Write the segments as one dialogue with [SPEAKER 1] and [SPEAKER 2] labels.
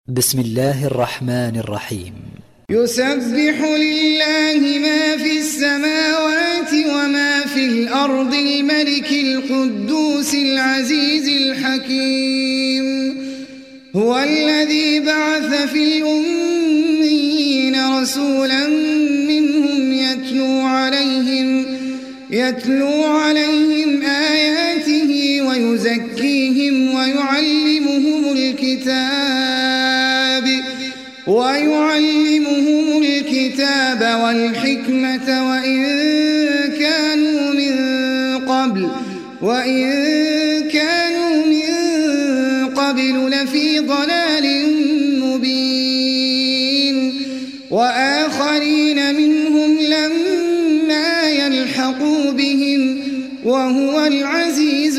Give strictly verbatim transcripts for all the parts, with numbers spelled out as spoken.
[SPEAKER 1] بسم الله الرحمن الرحيم.
[SPEAKER 2] يسبح لله ما في السماوات وما في الأرض الملك القدوس العزيز الحكيم. هو الذي بعث في الأميين رسولا منهم يتلو عليهم يتلو عليهم آياته ويزكيهم ويعلمهم الكتاب ويعلمهم الكتاب والحكمة وإن كانوا من قبل وإن كانوا من قبل لفي ضلال مبين. وآخرين منهم لما يلحقوا بهم وهو العزيز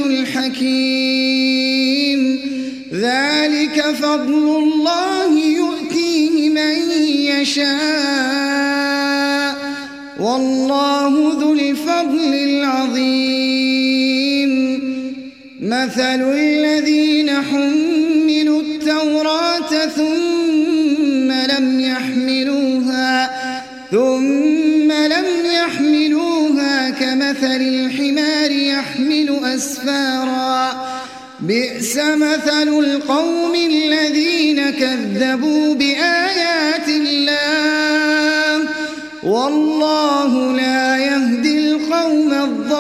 [SPEAKER 2] الحكيم. ذلك فضل الله يؤتيه من يشاء والله ذو الفضل العظيم. مثل الذين حملوا التوراة ثم لم يحملوها ثم لم يحملوها كمثل الحمار يحمل أسفارا بئس مثل القوم الذين كذبوا بآيات الله والله لا يهدي القوم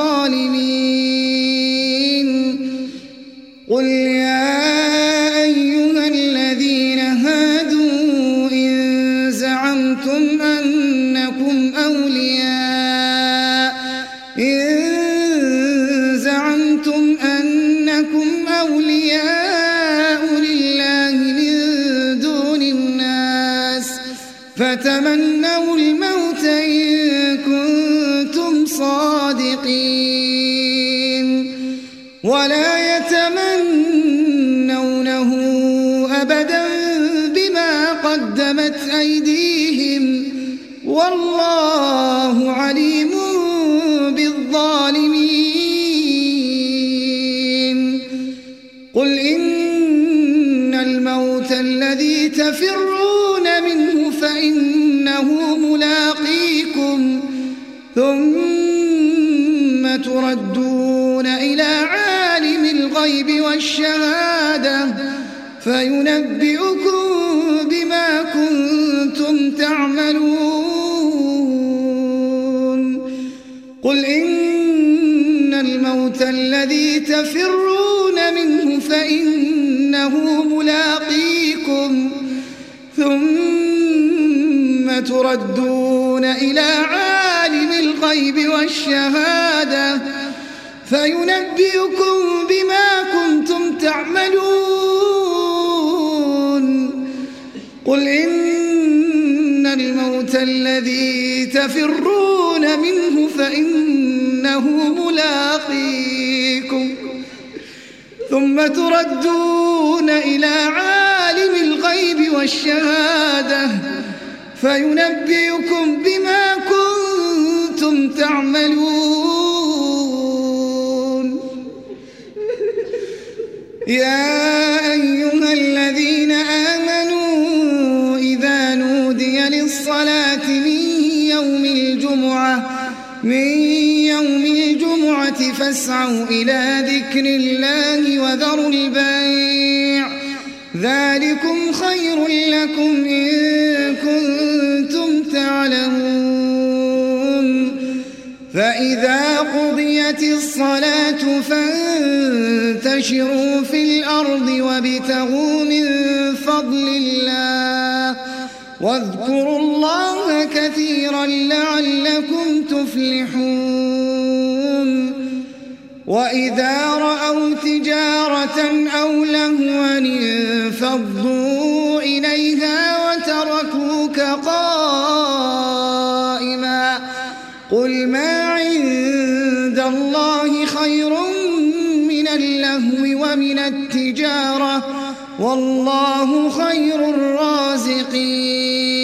[SPEAKER 2] الظالمين. قل يا أيها الذين هادوا إن زعمتم أنكم أولياء إن زعمتم أنكم أولياء لله من دون الناس فتمنوا الموت إن كنتم صادقين ولا يتمنونه أبدا بما قدمت أيديهم والله عليم بالظالمين. قل إن الموت الذي تفرون منه فإنه ملاقيكم ثم تردون إلى عالم الغيب والشهادة فينبئكم بما كنتم تعملون. قل إن الموت الذي تفرون منه فإنه ملاقيكم ثم تردون إلى عالم الغيب والشهادة فينبئكم بما كنتم تعملون. قل إن الموت الذي تفرون منه فإنه ملاقيكم ثم تردون إلى عالم الغيب والشهادة فينبئكم بما كنتم تعملون. يا أيها الذين آمنوا إذا نودي للصلاة من يوم الجمعة من يوم الجمعة فاسعوا إلى ذكر الله وذروا البيع ذلكم خير لكم إن كنتم تعلمون. فإذا قضيت الصلاة فانتشروا في الأرض وابتغوا من فضل الله واذكروا الله كثيرا لعلكم تفلحون. وإذا رأوا تجارة أو لهوا انفضوا إليها وتركوك قائما قل ما عند الله خير من اللهو ومن التجارة والله خير الرازقين.